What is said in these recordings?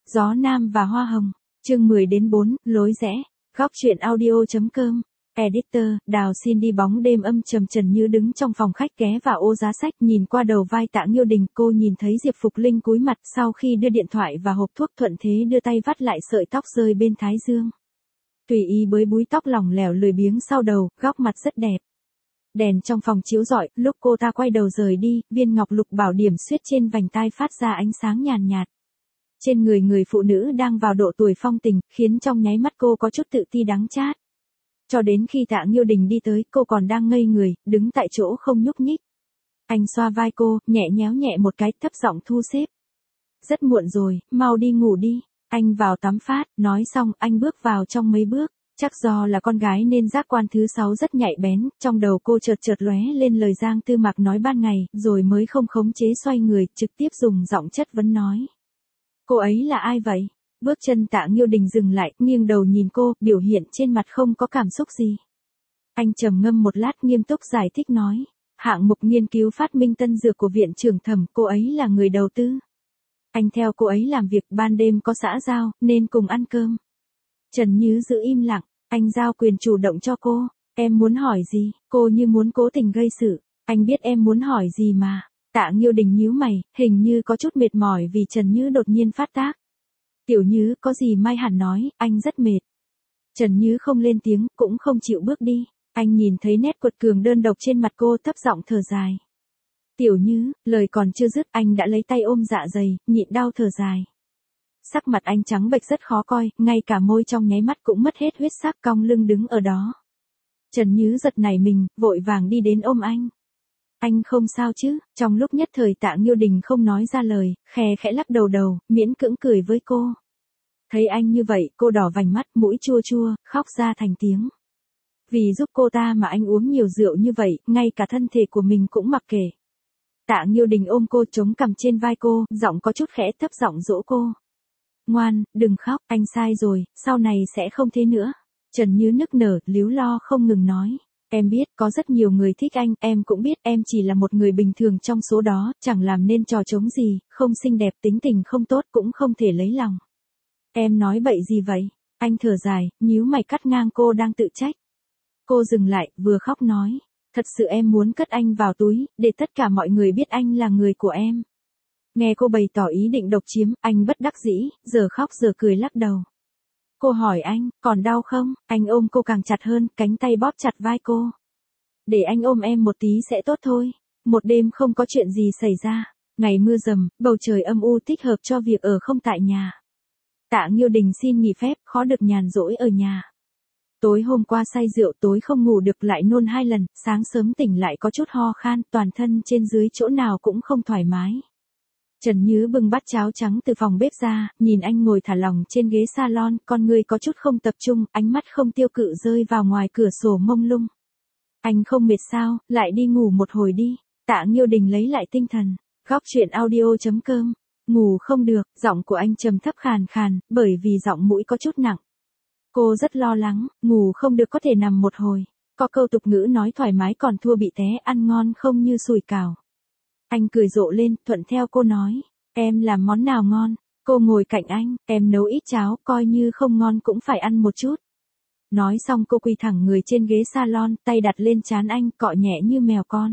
Gió Nam và Hoa Hồng, chương 10-4, lối rẽ, góc truyện audio.com, editor, Đào xin đi bóng đêm âm trầm. Trần Như đứng trong phòng khách ghé vào ô giá sách nhìn qua đầu vai Tạ Nghiêu Đình, cô nhìn thấy Diệp Phục Linh cúi mặt sau khi đưa điện thoại và hộp thuốc, thuận thế đưa tay vắt lại sợi tóc rơi bên thái dương. Tùy ý bới búi tóc lỏng lẻo lười biếng sau đầu, góc mặt rất đẹp. Đèn trong phòng chiếu rọi, lúc cô ta quay đầu rời đi, viên ngọc lục bảo điểm xuyết trên vành tai phát ra ánh sáng nhàn nhạt. Trên người người phụ nữ đang vào độ tuổi phong tình, khiến trong nháy mắt cô có chút tự ti đắng chát. Cho đến khi Tạ Nghiêu Đình đi tới, cô còn đang ngây người, đứng tại chỗ không nhúc nhích. Anh xoa vai cô, nhẹ nhéo nhẹ một cái, thấp giọng thu xếp. Rất muộn rồi, mau đi ngủ đi. Anh vào tắm phát, nói xong anh bước vào trong mấy bước. Chắc do là con gái nên giác quan thứ 6 rất nhạy bén, trong đầu cô chợt lóe lên lời Giang Tư Mạc nói ban ngày, rồi mới không khống chế xoay người, trực tiếp dùng giọng chất vấn nói. Cô ấy là ai vậy? Bước chân Tạ Nghiêu Đình dừng lại, nghiêng đầu nhìn cô, biểu hiện trên mặt không có cảm xúc gì. Anh trầm ngâm một lát nghiêm túc giải thích nói. Hạng mục nghiên cứu phát minh tân dược của viện trưởng Thẩm, cô ấy là người đầu tư. Anh theo cô ấy làm việc, ban đêm có xã giao, nên cùng ăn cơm. Trần Như giữ im lặng, anh giao quyền chủ động cho cô. Em muốn hỏi gì? Cô như muốn cố tình gây sự. Anh biết em muốn hỏi gì mà. Tạ Nghiêu Đình nhíu mày, hình như có chút mệt mỏi vì Trần Như đột nhiên phát tác. Tiểu Như, có gì Mai hẳn nói, anh rất mệt. Trần Như không lên tiếng, cũng không chịu bước đi. Anh nhìn thấy nét quật cường đơn độc trên mặt cô, thấp giọng thở dài. Tiểu Như, lời còn chưa dứt, anh đã lấy tay ôm dạ dày, nhịn đau thở dài. Sắc mặt anh trắng bệch rất khó coi, ngay cả môi trong nháy mắt cũng mất hết huyết sắc, cong lưng đứng ở đó. Trần Như giật nảy mình, vội vàng đi đến ôm anh. Anh không sao chứ? Trong lúc nhất thời Tạ Nghiêu Đình không nói ra lời, khẽ lắc đầu, miễn cưỡng cười với cô. Thấy anh như vậy, cô đỏ vành mắt, mũi chua chua, khóc ra thành tiếng. Vì giúp cô ta mà anh uống nhiều rượu như vậy, ngay cả thân thể của mình cũng mặc kệ. Tạ Nghiêu Đình ôm cô, chống cằm trên vai cô, giọng có chút khẽ, thấp giọng dỗ cô. Ngoan, đừng khóc, anh sai rồi, sau này sẽ không thế nữa. Trần Như nức nở, líu lo không ngừng nói. Em biết, có rất nhiều người thích anh, em cũng biết, em chỉ là một người bình thường trong số đó, chẳng làm nên trò trống gì, không xinh đẹp, tính tình không tốt, cũng không thể lấy lòng. Em nói bậy gì vậy? Anh thở dài, nhíu mày cắt ngang cô đang tự trách. Cô dừng lại, vừa khóc nói. Thật sự em muốn cất anh vào túi, để tất cả mọi người biết anh là người của em. Nghe cô bày tỏ ý định độc chiếm, anh bất đắc dĩ, giờ khóc giờ cười lắc đầu. Cô hỏi anh, còn đau không? Anh ôm cô càng chặt hơn, cánh tay bóp chặt vai cô. Để anh ôm em một tí sẽ tốt thôi. Một đêm không có chuyện gì xảy ra. Ngày mưa rầm, bầu trời âm u thích hợp cho việc ở không tại nhà. Tạ Nghiêu Đình xin nghỉ phép, khó được nhàn rỗi ở nhà. Tối hôm qua say rượu, tối không ngủ được, lại nôn 2 lần, sáng sớm tỉnh lại có chút ho khan, toàn thân trên dưới chỗ nào cũng không thoải mái. Trần Như bưng bát cháo trắng từ phòng bếp ra, nhìn anh ngồi thả lỏng trên ghế salon, con người có chút không tập trung, ánh mắt không tiêu cự rơi vào ngoài cửa sổ mông lung. Anh không mệt sao, lại đi ngủ một hồi đi. Tạ Nghiêu Đình lấy lại tinh thần. Góc truyện audio.com. Ngủ không được, giọng của anh trầm thấp khàn khàn, bởi vì giọng mũi có chút nặng. Cô rất lo lắng, ngủ không được có thể nằm một hồi. Có câu tục ngữ nói thoải mái còn thua bị té, ăn ngon không như sủi cảo. Anh cười rộ lên, thuận theo cô nói. Em làm món nào ngon? Cô ngồi cạnh anh, em nấu ít cháo, coi như không ngon cũng phải ăn một chút. Nói xong cô quỳ thẳng người trên ghế salon, tay đặt lên trán anh, cọ nhẹ như mèo con.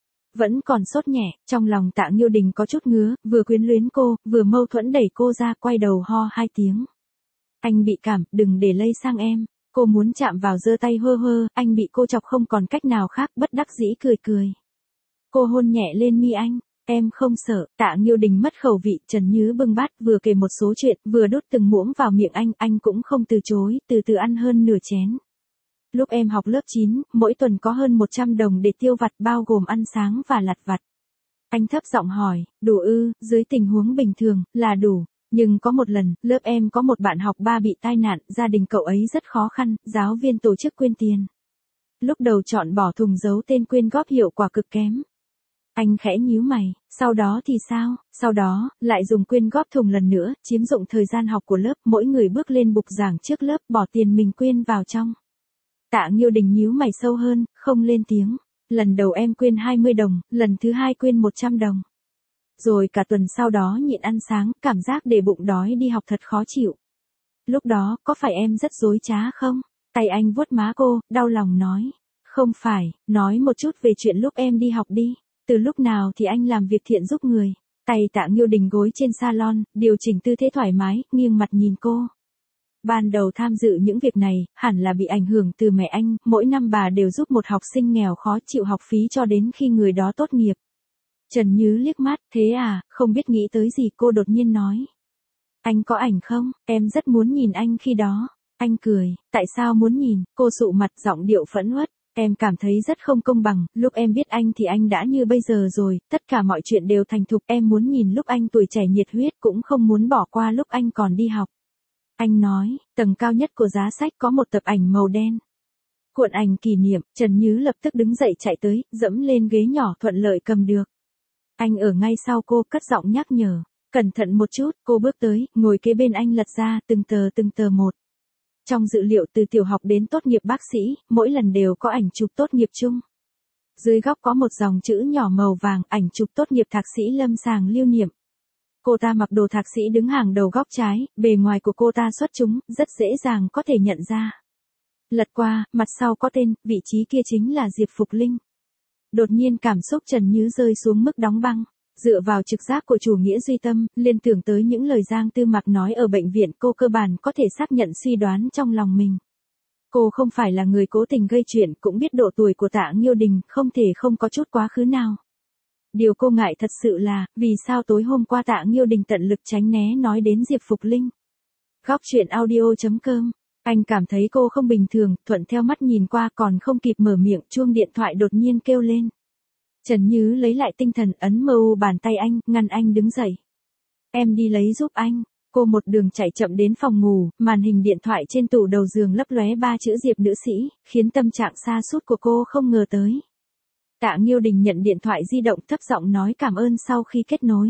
Vẫn còn sốt nhẹ, trong lòng Tạ Nghiêu Đình có chút ngứa, vừa quyến luyến cô, vừa mâu thuẫn đẩy cô ra, quay đầu ho 2 tiếng. Anh bị cảm, đừng để lây sang em. Cô muốn chạm vào giơ tay hơ, anh bị cô chọc không còn cách nào khác, bất đắc dĩ cười. Cô hôn nhẹ lên mi anh. Em không sợ. Tạ Nghiêu Đình mất khẩu vị, Trần Như bưng bát, vừa kể một số chuyện, vừa đút từng muỗng vào miệng anh cũng không từ chối, từ từ ăn hơn nửa chén. Lúc em học lớp 9, mỗi tuần có hơn 100 đồng để tiêu vặt, bao gồm ăn sáng và lặt vặt. Anh thấp giọng hỏi, đủ ư? Dưới tình huống bình thường, là đủ. Nhưng có một lần, lớp em có một bạn học 3 bị tai nạn, gia đình cậu ấy rất khó khăn, giáo viên tổ chức quyên tiền. Lúc đầu chọn bỏ thùng giấu tên quyên góp hiệu quả cực kém. Anh khẽ nhíu mày, sau đó thì sao? Sau đó, lại dùng quyên góp thùng lần nữa, chiếm dụng thời gian học của lớp, mỗi người bước lên bục giảng trước lớp, bỏ tiền mình quyên vào trong. Tạ Nghiêu Đình nhíu mày sâu hơn, không lên tiếng. Lần đầu em quyên 20 đồng, lần thứ 2 quyên 100 đồng. Rồi cả tuần sau đó nhịn ăn sáng, cảm giác để bụng đói đi học thật khó chịu. Lúc đó, có phải em rất dối trá không? Tay anh vuốt má cô, đau lòng nói. Không phải, nói một chút về chuyện lúc em đi học đi. Từ lúc nào thì anh làm việc thiện giúp người. Tay Tạ Nghiêu Đình gối trên salon, điều chỉnh tư thế thoải mái, nghiêng mặt nhìn cô. Ban đầu tham dự những việc này, hẳn là bị ảnh hưởng từ mẹ anh, mỗi năm bà đều giúp một học sinh nghèo khó chịu học phí cho đến khi người đó tốt nghiệp. Trần Nhứ liếc mắt, thế à, không biết nghĩ tới gì cô đột nhiên nói. Anh có ảnh không, em rất muốn nhìn anh khi đó. Anh cười, tại sao muốn nhìn, cô sụ mặt giọng điệu phẫn uất. Em cảm thấy rất không công bằng, lúc em biết anh thì anh đã như bây giờ rồi, tất cả mọi chuyện đều thành thục, em muốn nhìn lúc anh tuổi trẻ nhiệt huyết cũng không muốn bỏ qua lúc anh còn đi học. Anh nói, tầng cao nhất của giá sách có một tập ảnh màu đen. Cuộn ảnh kỷ niệm, Trần Nhứ lập tức đứng dậy chạy tới, dẫm lên ghế nhỏ thuận lợi cầm được. Anh ở ngay sau cô cất giọng nhắc nhở, cẩn thận một chút, cô bước tới, ngồi kế bên anh lật ra từng tờ một. Trong dữ liệu từ tiểu học đến tốt nghiệp bác sĩ, mỗi lần đều có ảnh chụp tốt nghiệp chung. Dưới góc có một dòng chữ nhỏ màu vàng, ảnh chụp tốt nghiệp thạc sĩ lâm sàng lưu niệm. Cô ta mặc đồ thạc sĩ đứng hàng đầu góc trái, bề ngoài của cô ta xuất chúng, rất dễ dàng có thể nhận ra. Lật qua, mặt sau có tên, vị trí kia chính là Diệp Phục Linh. Đột nhiên cảm xúc Trần Nhứ rơi xuống mức đóng băng. Dựa vào trực giác của chủ nghĩa duy tâm, liên tưởng tới những lời Giang Tư Mạc nói ở bệnh viện, cô cơ bản có thể xác nhận suy đoán trong lòng mình. Cô không phải là người cố tình gây chuyện, cũng biết độ tuổi của Tạ Nghiêu Đình, không thể không có chút quá khứ nào. Điều cô ngại thật sự là, vì sao tối hôm qua Tạ Nghiêu Đình tận lực tránh né nói đến Diệp Phục Linh. Góc truyện audio.com. Anh cảm thấy cô không bình thường, thuận theo mắt nhìn qua còn không kịp mở miệng, chuông điện thoại đột nhiên kêu lên. Trần Nhứ lấy lại tinh thần, ấn mờ bàn tay anh, ngăn anh đứng dậy. Em đi lấy giúp anh. Cô một đường chạy chậm đến phòng ngủ, màn hình điện thoại trên tủ đầu giường lấp lóe 3 chữ Diệp nữ sĩ, khiến tâm trạng sa sút của cô không ngờ tới. Tạ Nghiêu Đình nhận điện thoại di động, thấp giọng nói cảm ơn sau khi kết nối.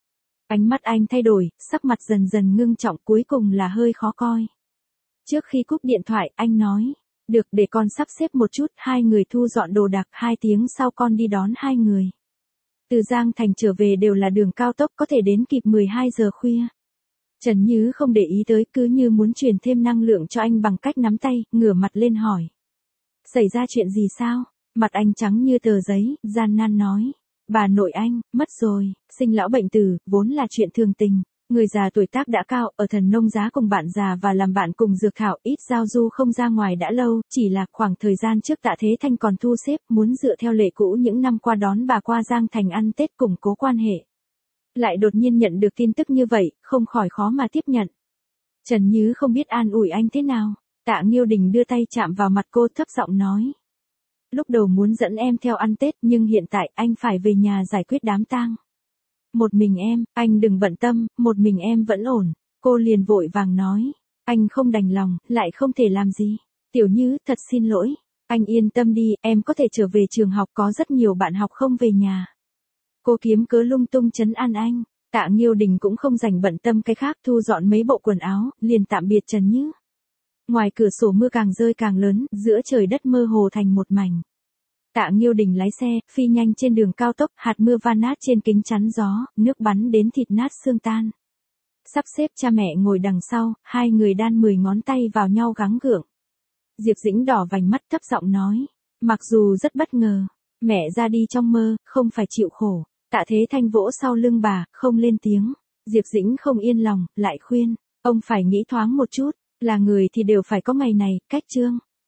Ánh mắt anh thay đổi, sắc mặt dần dần ngưng trọng, cuối cùng là hơi khó coi. Trước khi cúp điện thoại, anh nói, được, để con sắp xếp một chút, hai người thu dọn đồ đạc, 2 tiếng sau con đi đón hai người. Từ Giang Thành trở về đều là đường cao tốc, có thể đến kịp 12 giờ khuya. Trần Nhứ không để ý tới, cứ như muốn truyền thêm năng lượng cho anh bằng cách nắm tay, ngửa mặt lên hỏi. Xảy ra chuyện gì sao? Mặt anh trắng như tờ giấy, gian nan nói. Bà nội anh, mất rồi, sinh lão bệnh tử, vốn là chuyện thường tình. Người già tuổi tác đã cao, ở Thần Nông Giá cùng bạn già và làm bạn cùng dược thảo, ít giao du không ra ngoài đã lâu, chỉ là khoảng thời gian trước Tạ Thế Thanh còn thu xếp, muốn dựa theo lệ cũ những năm qua đón bà qua Giang Thành ăn Tết củng cố quan hệ. Lại đột nhiên nhận được tin tức như vậy, không khỏi khó mà tiếp nhận. Trần Nhứ không biết an ủi anh thế nào. Tạ Nghiêu Đình đưa tay chạm vào mặt cô, thấp giọng nói. Lúc đầu muốn dẫn em theo ăn Tết, nhưng hiện tại anh phải về nhà giải quyết đám tang. Một mình em, anh đừng bận tâm, một mình em vẫn ổn. Cô liền vội vàng nói. Anh không đành lòng, lại không thể làm gì. Tiểu Nhứ, thật xin lỗi. Anh yên tâm đi, em có thể trở về trường học, có rất nhiều bạn học không về nhà. Cô kiếm cớ lung tung trấn an anh. Tạ Nghiêu Đình cũng không dành bận tâm cái khác, thu dọn mấy bộ quần áo, liền tạm biệt Trần Nhứ. Ngoài cửa sổ mưa càng rơi càng lớn, giữa trời đất mơ hồ thành một mảnh. Tạ Nghiêu Đình lái xe, phi nhanh trên đường cao tốc, hạt mưa van nát trên kính chắn gió, nước bắn đến thịt nát xương tan. Sắp xếp cha mẹ ngồi đằng sau, hai người đan 10 ngón tay vào nhau gắng gượng. Diệp Dĩnh đỏ vành mắt, thấp giọng nói. Mặc dù rất bất ngờ, mẹ ra đi trong mơ, không phải chịu khổ. Tạ Thế Thanh vỗ sau lưng bà, không lên tiếng. Diệp Dĩnh không yên lòng, lại khuyên. Ông phải nghĩ thoáng một chút, là người thì đều phải có ngày này, cách chương.